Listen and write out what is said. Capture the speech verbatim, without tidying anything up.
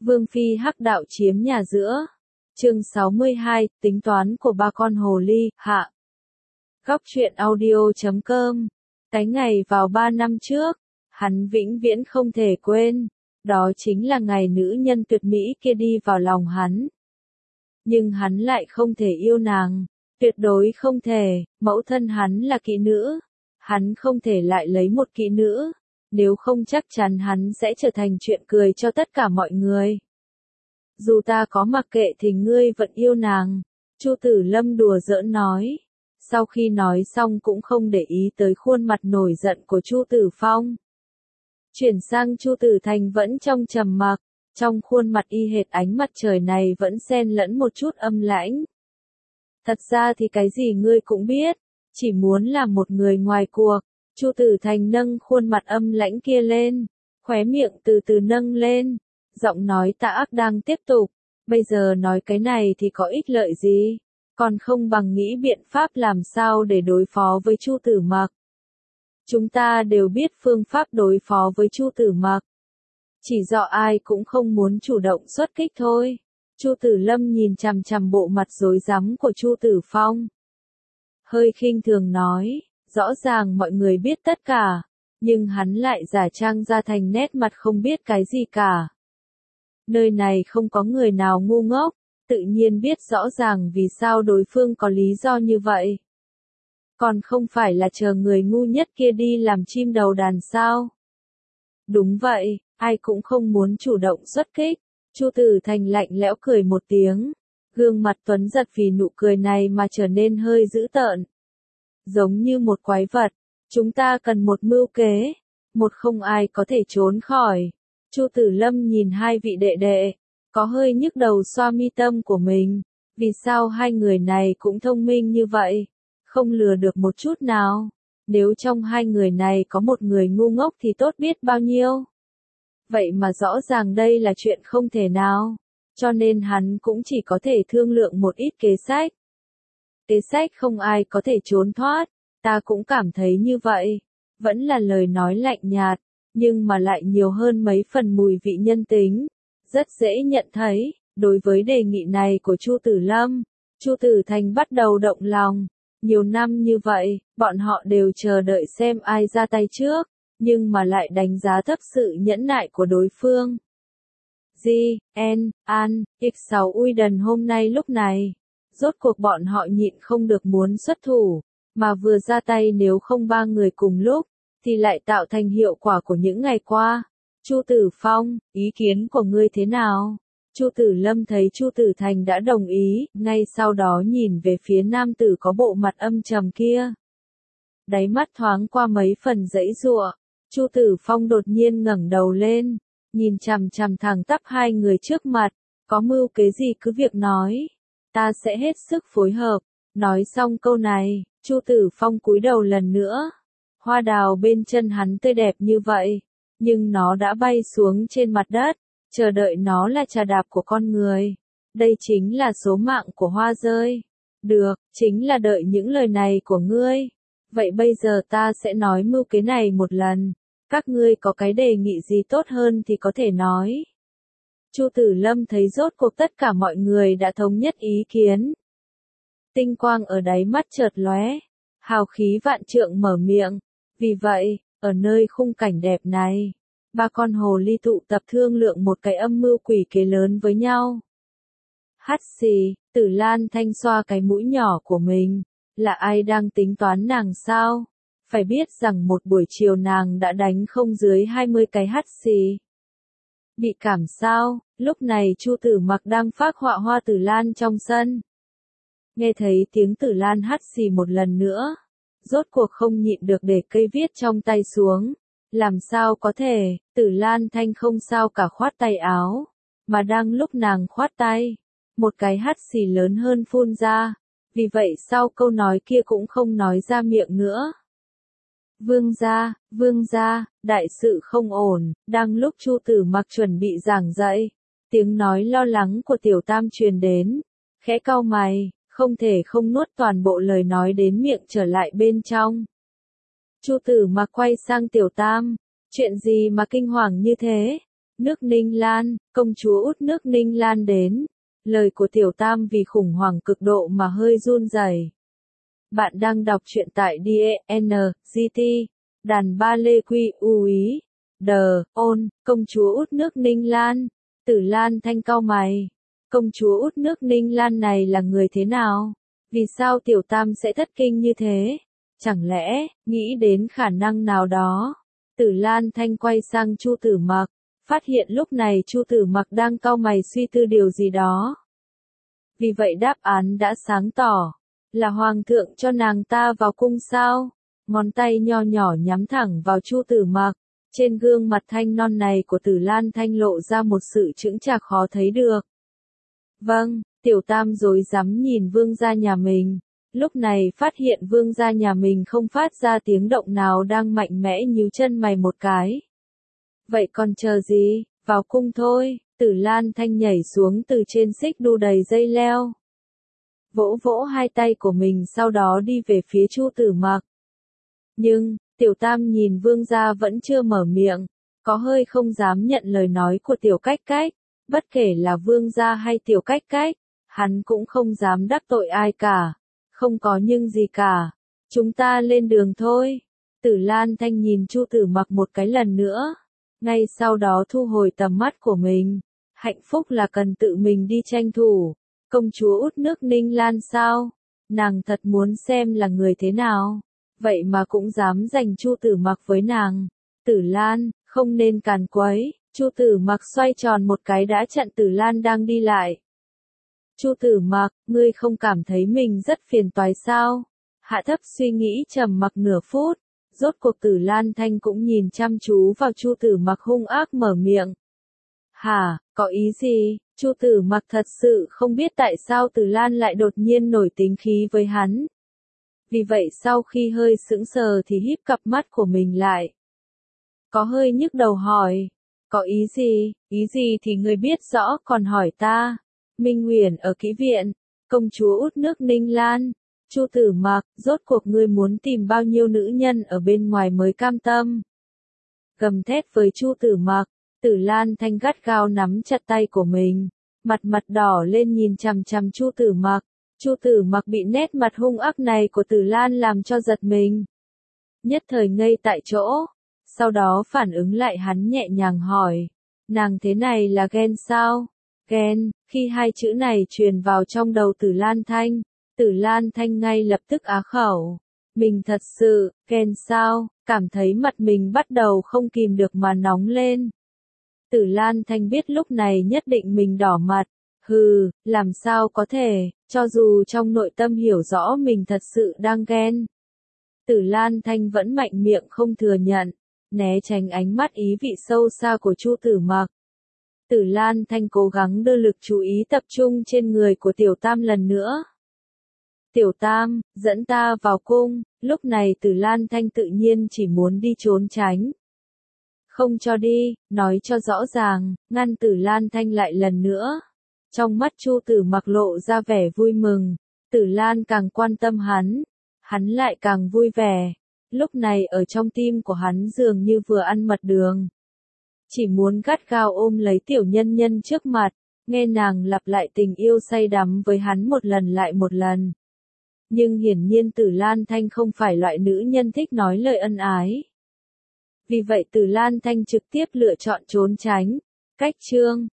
Vương phi hắc đạo chiếm nhà giữa. Chương sáu mươi hai, tính toán của ba con hồ ly, hạ. Góc truyện audio chấm com. Cái ngày vào ba năm trước, hắn vĩnh viễn không thể quên. Đó chính là ngày nữ nhân tuyệt mỹ kia đi vào lòng hắn. Nhưng hắn lại không thể yêu nàng. Tuyệt đối không thể, mẫu thân hắn là kỹ nữ. Hắn không thể lại lấy một kỹ nữ. Nếu không chắc chắn hắn sẽ trở thành chuyện cười cho tất cả mọi người. Dù ta có mặc kệ thì ngươi vẫn yêu nàng. Chu Tử Lâm đùa giỡn nói. Sau khi nói xong cũng không để ý tới khuôn mặt nổi giận của Chu Tử Phong. Chuyển sang Chu Tử Thành vẫn trong trầm mặc. Trong khuôn mặt y hệt ánh mặt trời này vẫn xen lẫn một chút âm lãnh. Thật ra thì cái gì ngươi cũng biết. Chỉ muốn làm một người ngoài cuộc. Chu Tử Thành nâng khuôn mặt âm lãnh kia lên, khóe miệng từ từ nâng lên, giọng nói tà ác đang tiếp tục, bây giờ nói cái này thì có ích lợi gì, còn không bằng nghĩ biện pháp làm sao để đối phó với Chu Tử Mặc. Chúng ta đều biết phương pháp đối phó với Chu Tử Mặc. Chỉ do ai cũng không muốn chủ động xuất kích thôi. Chu Tử Lâm nhìn chằm chằm bộ mặt rối rắm của Chu Tử Phong. Hơi khinh thường nói. Rõ ràng mọi người biết tất cả, nhưng hắn lại giả trang ra thành nét mặt không biết cái gì cả. Nơi này không có người nào ngu ngốc, tự nhiên biết rõ ràng vì sao đối phương có lý do như vậy. Còn không phải là chờ người ngu nhất kia đi làm chim đầu đàn sao? Đúng vậy, ai cũng không muốn chủ động xuất kích. Chu Tử Thành lạnh lẽo cười một tiếng, gương mặt tuấn giật vì nụ cười này mà trở nên hơi dữ tợn. Giống như một quái vật, chúng ta cần một mưu kế, một không ai có thể trốn khỏi. Chu Tử Lâm nhìn hai vị đệ đệ, có hơi nhức đầu xoa mi tâm của mình, vì sao hai người này cũng thông minh như vậy, không lừa được một chút nào, nếu trong hai người này có một người ngu ngốc thì tốt biết bao nhiêu. Vậy mà rõ ràng đây là chuyện không thể nào, cho nên hắn cũng chỉ có thể thương lượng một ít kế sách. Kế sách không ai có thể trốn thoát, ta cũng cảm thấy như vậy, vẫn là lời nói lạnh nhạt, nhưng mà lại nhiều hơn mấy phần mùi vị nhân tính, rất dễ nhận thấy, đối với đề nghị này của Chu Tử Lâm, Chu Tử Thành bắt đầu động lòng, nhiều năm như vậy, bọn họ đều chờ đợi xem ai ra tay trước, nhưng mà lại đánh giá thấp sự nhẫn nại của đối phương. G, N, An, X sáu Uiden hôm nay lúc này. Rốt cuộc bọn họ nhịn không được muốn xuất thủ, mà vừa ra tay nếu không ba người cùng lúc, thì lại tạo thành hiệu quả của những ngày qua. Chu Tử Phong, ý kiến của ngươi thế nào? Chu Tử Lâm thấy Chu Tử Thành đã đồng ý, ngay sau đó nhìn về phía nam tử có bộ mặt âm trầm kia. Đáy mắt thoáng qua mấy phần giãy giụa, Chu Tử Phong đột nhiên ngẩng đầu lên, nhìn chằm chằm thẳng tắp hai người trước mặt, có mưu kế gì cứ việc nói. Ta sẽ hết sức phối hợp. Nói xong câu này, Chu Tử Phong cúi đầu lần nữa. Hoa đào bên chân hắn tươi đẹp như vậy, nhưng nó đã bay xuống trên mặt đất, chờ đợi nó là trà đạp của con người. Đây chính là số mạng của hoa rơi. Được, chính là đợi những lời này của ngươi. Vậy bây giờ ta sẽ nói mưu kế này một lần. Các ngươi có cái đề nghị gì tốt hơn thì có thể nói. Chu Tử Lâm thấy rốt cuộc tất cả mọi người đã thống nhất ý kiến. Tinh quang ở đáy mắt chợt lóe, hào khí vạn trượng mở miệng. Vì vậy, ở nơi khung cảnh đẹp này, ba con hồ ly tụ tập thương lượng một cái âm mưu quỷ kế lớn với nhau. Hắt xì, Tử Lan Thanh xoa cái mũi nhỏ của mình, là ai đang tính toán nàng sao? Phải biết rằng một buổi chiều nàng đã đánh không dưới hai mươi cái hắt xì. Bị cảm sao? Lúc này Chu Tử Mặc đang phác họa hoa tử lan trong sân. Nghe thấy tiếng Tử Lan hắt xì một lần nữa, rốt cuộc không nhịn được để cây viết trong tay xuống. Làm sao có thể, Tử Lan Thanh không sao cả khoát tay áo, mà đang lúc nàng khoát tay, một cái hắt xì lớn hơn phun ra, vì vậy sau câu nói kia cũng không nói ra miệng nữa. Vương gia, vương gia, đại sự không ổn, đang lúc Chu Tử Mặc chuẩn bị giảng dạy, tiếng nói lo lắng của Tiểu Tam truyền đến, khẽ cau mày, không thể không nuốt toàn bộ lời nói đến miệng trở lại bên trong. Chu Tử Mặc quay sang Tiểu Tam, chuyện gì mà kinh hoàng như thế? Nước Ninh Lan, công chúa út nước Ninh Lan đến. Lời của Tiểu Tam vì khủng hoảng cực độ mà hơi run rẩy. Bạn đang đọc truyện tại D E N G T, đàn ba lê quy u ý, đờ, ôn, công chúa út nước Ninh Lan. Tử Lan Thanh cau mày. Công chúa út nước Ninh Lan này là người thế nào? Vì sao Tiểu Tam sẽ thất kinh như thế? Chẳng lẽ, nghĩ đến khả năng nào đó? Tử Lan Thanh quay sang Chu Tử Mặc, phát hiện lúc này Chu Tử Mặc đang cau mày suy tư điều gì đó. Vì vậy đáp án đã sáng tỏ, là hoàng thượng cho nàng ta vào cung sao? Ngón tay nho nhỏ nhắm thẳng vào Chu Tử Mặc, trên gương mặt thanh non này của Tử Lan Thanh lộ ra một sự chững chạc khó thấy được. Vâng, Tiểu Tam rối rắm nhìn vương gia nhà mình, lúc này phát hiện vương gia nhà mình không phát ra tiếng động nào đang mạnh mẽ nhíu chân mày một cái. Vậy còn chờ gì, vào cung thôi. Tử Lan Thanh nhảy xuống từ trên xích đu đầy dây leo, vỗ vỗ hai tay của mình sau đó đi về phía Chu Tử Mặc. Nhưng, Tiểu Tam nhìn vương gia vẫn chưa mở miệng, có hơi không dám nhận lời nói của Tiểu Cách Cách, bất kể là vương gia hay Tiểu Cách Cách, hắn cũng không dám đắc tội ai cả, không có nhưng gì cả, chúng ta lên đường thôi. Tử Lan Thanh nhìn Chu Tử Mặc một cái lần nữa, ngay sau đó thu hồi tầm mắt của mình. Hạnh phúc là cần tự mình đi tranh thủ. Công chúa út nước Ninh Lan sao? Nàng thật muốn xem là người thế nào. Vậy mà cũng dám giành Chu Tử Mặc với nàng. Tử Lan, không nên càn quấy. Chu Tử Mặc xoay tròn một cái đã chặn Tử Lan đang đi lại. Chu Tử Mặc, ngươi không cảm thấy mình rất phiền toái sao? Hạ Thấp suy nghĩ trầm mặc nửa phút. Rốt cuộc Tử Lan Thanh cũng nhìn chăm chú vào Chu Tử Mặc hung ác mở miệng. Hả, có ý gì? Chu Tử Mặc thật sự không biết tại sao Tử Lan lại đột nhiên nổi tính khí với hắn. Vì vậy sau khi hơi sững sờ thì híp cặp mắt của mình lại. Có hơi nhức đầu hỏi. Có ý gì? Ý gì thì ngươi biết rõ còn hỏi ta. Minh Huyền ở kỹ viện. Công chúa út nước Ninh Lan. Chu Tử Mặc, rốt cuộc ngươi muốn tìm bao nhiêu nữ nhân ở bên ngoài mới cam tâm? Gầm thét với Chu Tử Mặc. Tử Lan Thanh gắt gao nắm chặt tay của mình, mặt mặt đỏ lên nhìn chằm chằm Chu Tử Mặc. Chu Tử Mặc bị nét mặt hung ác này của Tử Lan làm cho giật mình, nhất thời ngây tại chỗ, sau đó phản ứng lại hắn nhẹ nhàng hỏi, nàng thế này là ghen sao? Ghen, khi hai chữ này truyền vào trong đầu Tử Lan Thanh, Tử Lan Thanh ngay lập tức á khẩu, mình thật sự, ghen sao, cảm thấy mặt mình bắt đầu không kìm được mà nóng lên. Tử Lan Thanh biết lúc này nhất định mình đỏ mặt, hừ, làm sao có thể, cho dù trong nội tâm hiểu rõ mình thật sự đang ghen. Tử Lan Thanh vẫn mạnh miệng không thừa nhận, né tránh ánh mắt ý vị sâu xa của Chu Tử Mặc. Tử Lan Thanh cố gắng đưa lực chú ý tập trung trên người của Tiểu Tam lần nữa. Tiểu Tam, dẫn ta vào cung, lúc này Tử Lan Thanh tự nhiên chỉ muốn đi trốn tránh. Không cho đi, nói cho rõ ràng, ngăn Tử Lan Thanh lại lần nữa. Trong mắt Chu Tử Mặc lộ ra vẻ vui mừng, Tử Lan càng quan tâm hắn, hắn lại càng vui vẻ. Lúc này ở trong tim của hắn dường như vừa ăn mật đường. Chỉ muốn gắt gao ôm lấy tiểu nhân nhân trước mặt, nghe nàng lặp lại tình yêu say đắm với hắn một lần lại một lần. Nhưng hiển nhiên Tử Lan Thanh không phải loại nữ nhân thích nói lời ân ái. Vì vậy Tử Lan Thanh trực tiếp lựa chọn trốn tránh. Cách chương